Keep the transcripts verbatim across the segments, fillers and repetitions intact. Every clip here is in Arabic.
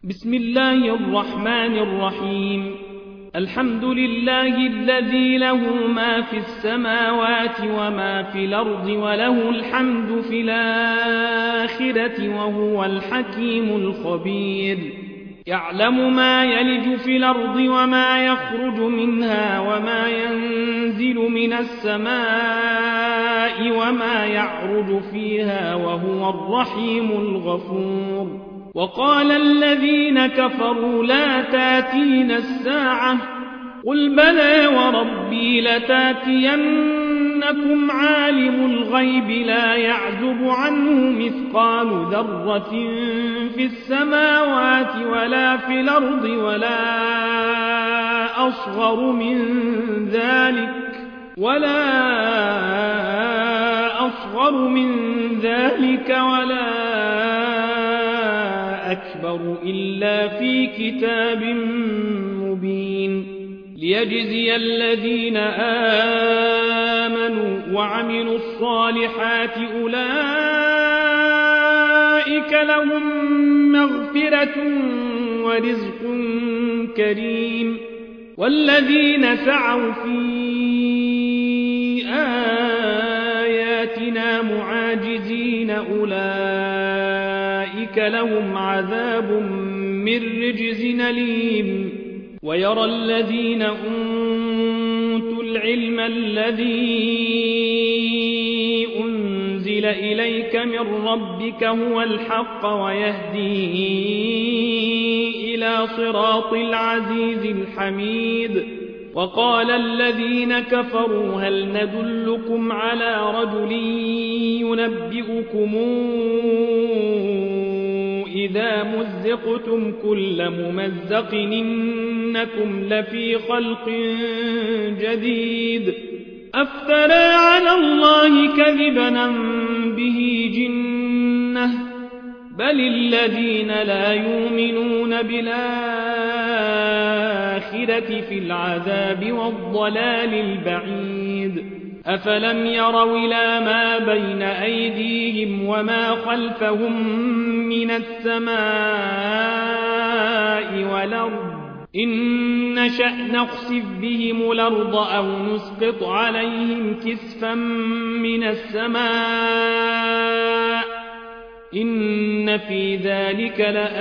بسم الله الرحمن الرحيم. الحمد لله الذي له ما في السماوات وما في الأرض وله الحمد في الآخرة وهو الحكيم الخبير. يعلم ما يلج في الأرض وما يخرج منها وما ينزل من السماء وما يعرج فيها وهو الرحيم الغفور. وقال الذين كفروا لا تاتينا الساعة قل بلى وربي لتاتينكم عالم الغيب لا يعزب عنه مثقال ذرة في السماوات ولا في الأرض ولا أصغر من ذلك ولا أصغر من ذلك ولا أكبر إلا في كتاب مبين ليجزي الذين آمنوا وعملوا الصالحات أولئك لهم مغفرة ورزق كريم. والذين سعوا في آياتنا معاجزين أولئك لهم عذاب من رجز أليم. ويرى الذين أوتوا العلم الذي أنزل إليك من ربك هو الحق ويهدي إلى صراط العزيز الحميد. وقال الذين كفروا هل ندلكم على رجل ينبئكم إذا مزقتم كل ممزق إنكم لفي خلق جديد أفترى على الله كذبا أم به جنة بل الذين لا يؤمنون بالآخرة في العذاب والضلال البعيد. أفلم يروا إلى ما بين أيديهم وما خلفهم من السماء والأرض إن نشأ نخسف بهم الأرض أو نسقط عليهم كسفا من السماء إن في ذلك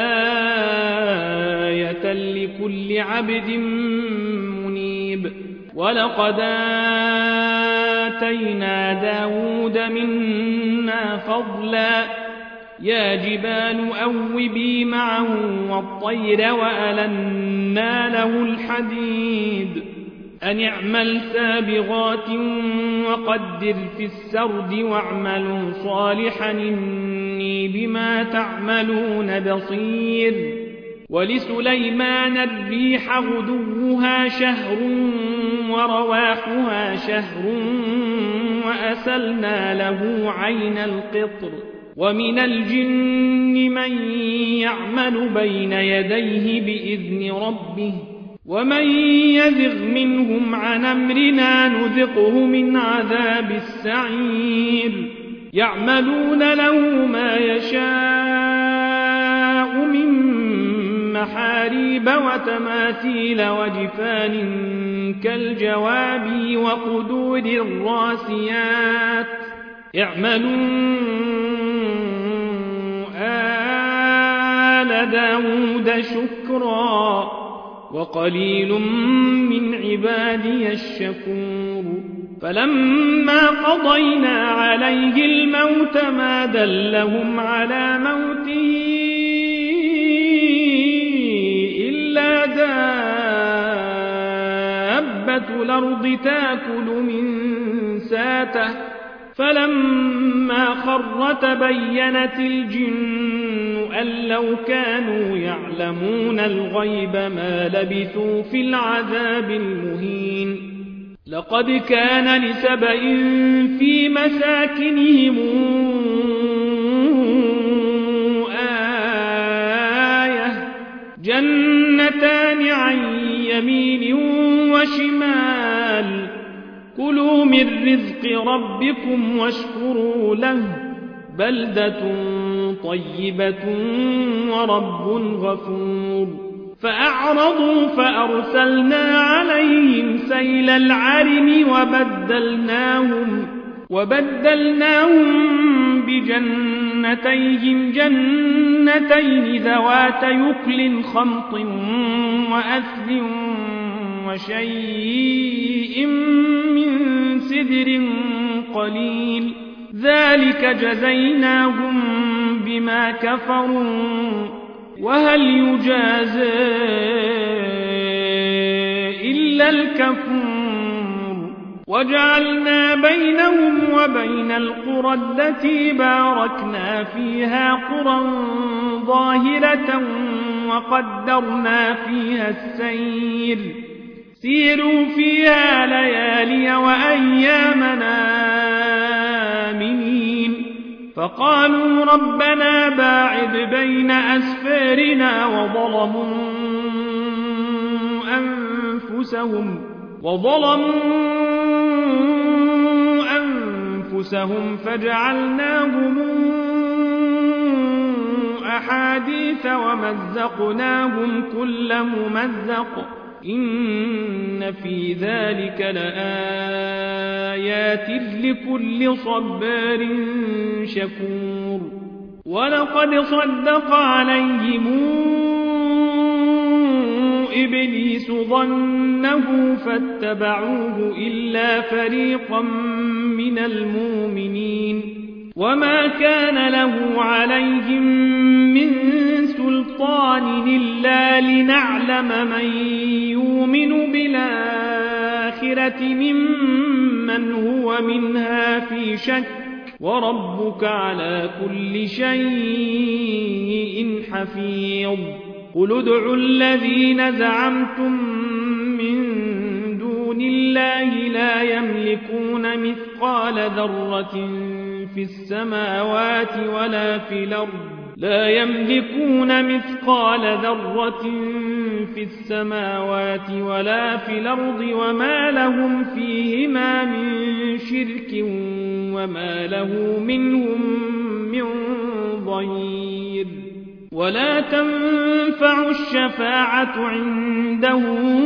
لآية لكل عبد منيب. ولقد آتينا داود منا فضلا يا جبال أوبي معه والطير وألنا له الحديد أن اعمل سابغات وقدر في السرد واعملوا صالحا إني بما تعملون بصير. ولسليمان الريح غدوها شهر ورواحها شهر وأسلنا له عين القطر ومن الجن من يعمل بين يديه بإذن ربه ومن يزغ منهم عن أمرنا نذقه من عذاب السعير. يعملون له ما يشاء من محاريب وتماثيل وجفان كالجواب وقدور الراسيات اعملوا آل داود شكرا وقليل من عبادي الشكور. فلما قضينا عليه الموت ما دلهم على موته إلا دابة الأرض تأكل من ساته فلما خر تبينت الجن أن لو كانوا يعلمون الغيب ما لبثوا في العذاب المهين. لقد كان لسبإ في مساكنهم آية جنتان عن يمين وشمال كلوا من رزق ربكم واشكروا له بلدة طيبة ورب غفور فأعرضوا فأرسلنا عليهم سيل العرم وبدلناهم, وبدلناهم بجنتيهم جنتين ذوات يكل خمط وأثل وشيء من سدر قليل ذلك جزيناهم بما كفروا وهل يجازى إلا الكفور وجعلنا بينهم وبين القرى التي باركنا فيها قرى ظاهرة وقدرنا فيها السير سيروا فيها ليالي وأيامنا آمنين فقالوا ربنا باعد بين أسفارنا وظلموا أنفسهم وظلموا أنفسهم فجعلناهم أحاديث ومزقناهم كل ممزق إن في ذلك لآيات لكل صبار شكور ولقد صدق عليهم إبليس ظنه فاتبعوه إلا فريقا من المؤمنين وما كان له عليهم من سلطان إلا لنعلم من يؤمن بالآخرة ممن هو منها في شك وربك على كل شيء حفيظ قل ادعوا الذين زعمتم من دون الله لا يملكون مثقال ذرة في السماوات ولا في الأرض لا يملكون مثقال ذرة في السماوات ولا في الأرض وما لهم فيهما من شرك وما له منهم من ضير ولا تنفع الشفاعة عنده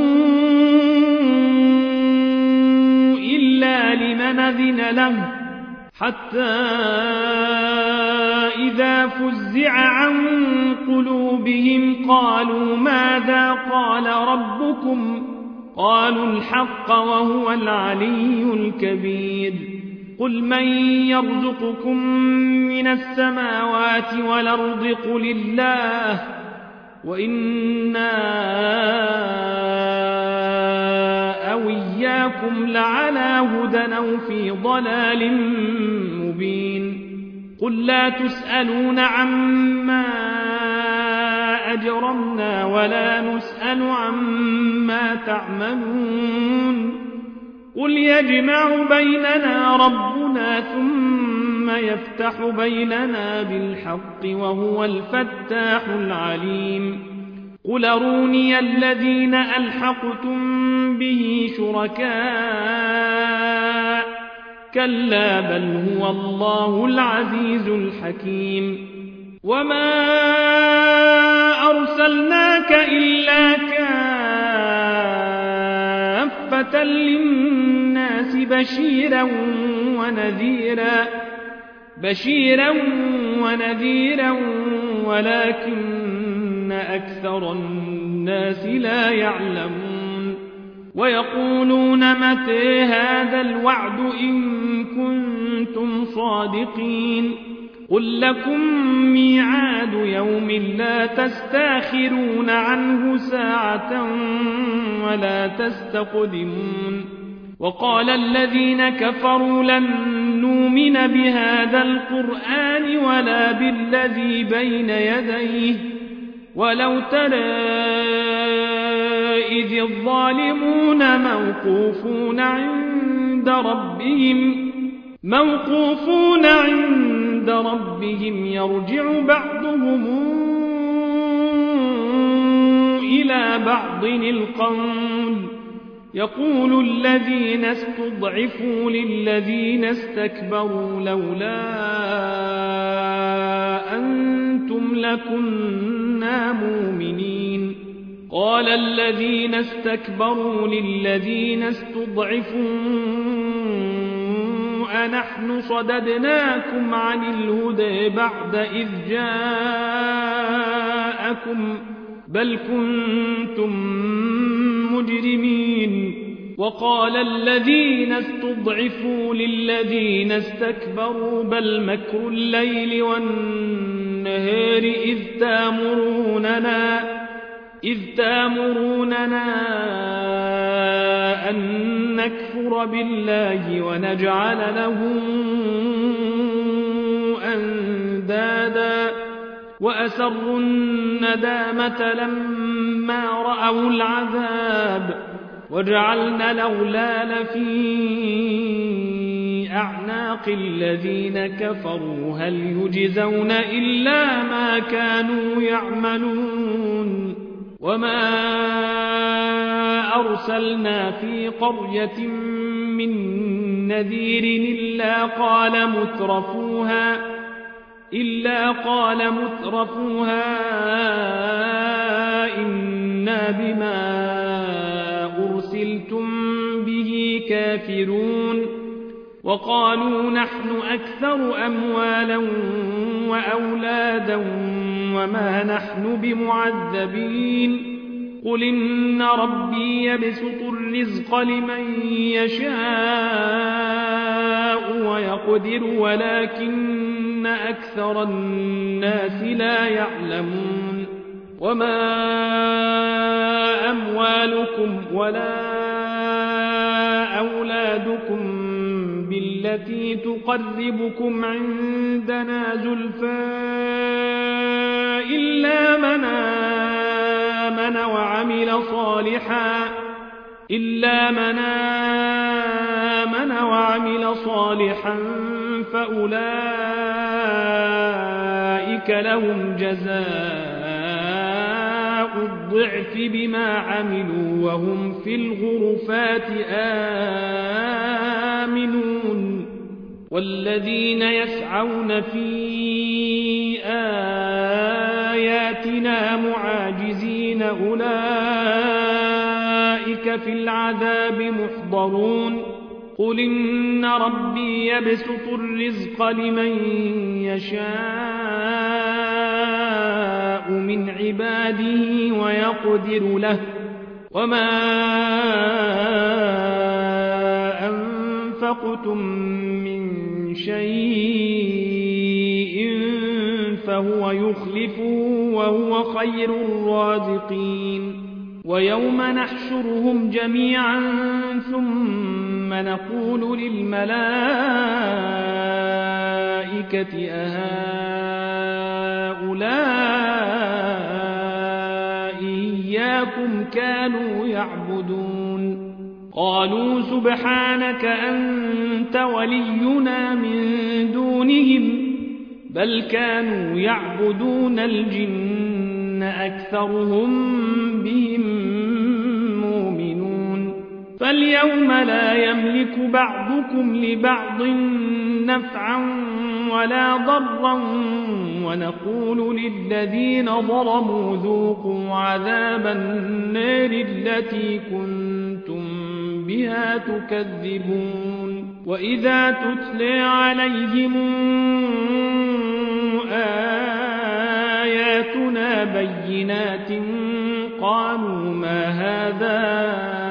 إلا لمن أذن له حتى إذا فزع عن قلوبهم قالوا ماذا قال ربكم قالوا الحق وهو العلي الكبير قل من يرزقكم من السماوات والأرض قل الله وإنا أو إياكم لعلى هدى أو في ضلال مبين قل لا تسألون عما أجرمنا ولا نسأل عما تعملون قل يجمع بيننا ربنا ثم يفتح بيننا بالحق وهو الفتاح العليم قل أروني الذين ألحقتم به شركاء كلا بل هو الله العزيز الحكيم وما أرسلناك إلا كافة للناس بشيرا ونذيرا بشيرا ونذيرا ولكن أكثر الناس لا يعلمون ويقولون متى هذا الوعد إن كنتم صادقين قل لكم ميعاد يوم لا تستاخرون عنه ساعة ولا تستقدمون وقال الذين كفروا لن نؤمن بهذا القرآن ولا بالذي بين يديه ولو ترى إذ الظالمون موقوفون عند ربهم موقوفون عند ربهم يرجع بعضهم إلى بعض القول يقول الذين استضعفوا للذين استكبروا لولا أن كنتم لكنا مؤمنين قال الذين استكبروا للذين استضعفوا أنحن صددناكم عن الهدى بعد إذ جاءكم بل كنتم مجرمين وقال الذين استضعفوا للذين استكبروا بل مكر الليل والنهار إذ تامروننا إذ تامروننا أن نكفر بالله ونجعل له أندادا وأسروا الندامة لما رأوا العذاب وجعلنا الأغلال في أعناق الذين كفروا هل يجزون إلا ما كانوا يعملون وما أرسلنا في قرية من نذير إلا قال مترفوها إلا قال مترفوها إنا بما أرسلتم به كافرون وقالوا نحن أكثر أموالا وأولادا وما نحن بمعذبين قل إن ربي يبسط الرزق لمن يشاء ويقدر ولكن أكثر الناس لا يعلمون وما أموالكم ولا أولادكم بالتي تقربكم عندنا زلفى إلا من آمن وعمل صالحا إلا من آمن وعمل صالحا فأولئك لهم جزاء الضعف بما عملوا وهم في الغرفات آمنون والذين يسعون في آياتنا معاجزين أولئك في العذاب محضرون قل إن ربي يبسط الرزق لمن يشاء من عباده ويقدر له وما أنفقتم من شيء فهو يخلفه وهو خير الرازقين ويوم نحشرهم جميعا ثم نقول للملائكة أهؤلاء إياكم كانوا يعبدون قالوا سبحانك أنت ولينا من دونهم بل كانوا يعبدون الجن أكثرهم بهم مؤمنون فاليوم لا يملك بعضكم لبعض نفعا ولا ضرا ونقول للذين ظلموا ذوقوا عذاب النار التي كنتم بها تكذبون وإذا تتلى عليهم آياتنا بينات قالوا ما هذا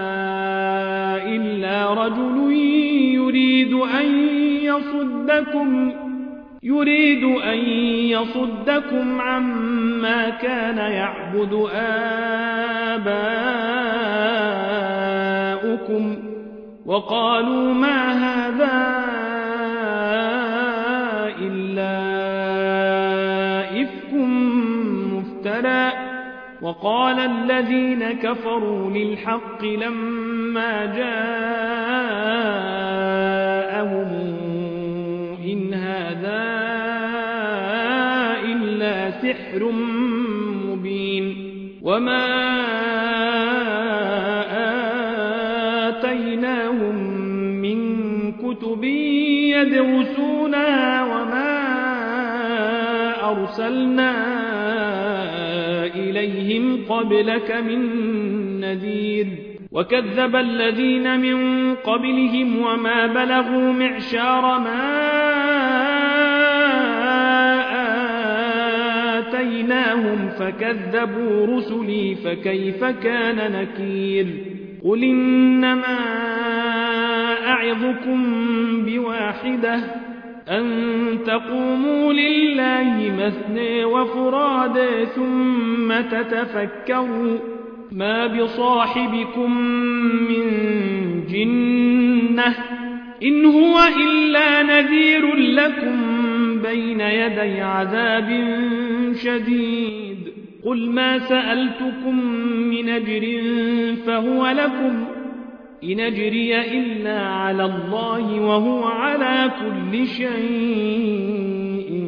إلا رجل يريد أن يصدكم يريد أن يصدكم عما كان يعبد آباؤكم وقالوا ما هذا إلا إفك مفترى وقال الذين كفروا للحق لما جاءهم إن هذا إلا سحر مبين وما آتيناهم من كتب يدرسونها وما أرسلنا إليهم قبلك من نذير وكذب الذين من قبلهم وما بلغوا معشار ما آتيناهم فكذبوا رسلي فكيف كان نكير قل إنما أعظكم بواحدة أن تقوموا لله مثنى وفرادى ثم تتفكروا ما بصاحبكم من جنة إن هو إلا نذير لكم بين يدي عذاب شديد قل ما سألتكم من أجر فهو لكم إن أجري إلا على الله وهو على كل شيء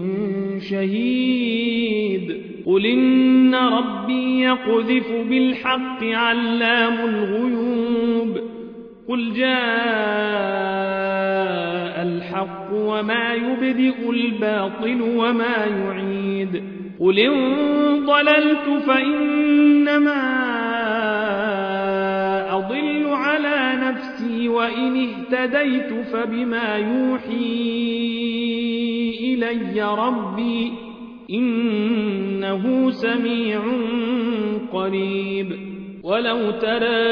شهيد قل إن ربي يقذف بالحق علام الغيوب قل جاء الحق وما يبدئ الباطل وما يعيد قل إن ضللت فإنما أضل على نفسي وإن اهتديت فبما يوحي إلي ربي إنه سميع قريب ولو ترى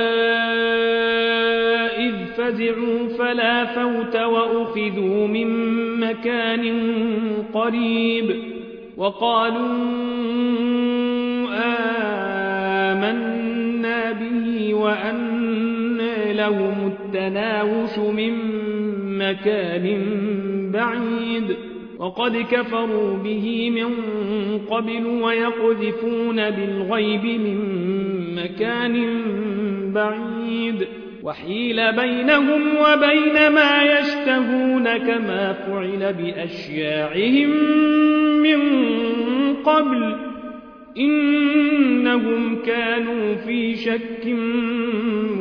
إذ فزعوا فلا فوت وأخذوا من مكان قريب وقالوا آمنا به وأنى لهم التناوش من مكان بعيد وقد كفروا به من قبل ويقذفون بالغيب من مكان بعيد وحيل بينهم وبين ما يشتهون كما فعل بأشياعهم من قبل إنهم كانوا في شك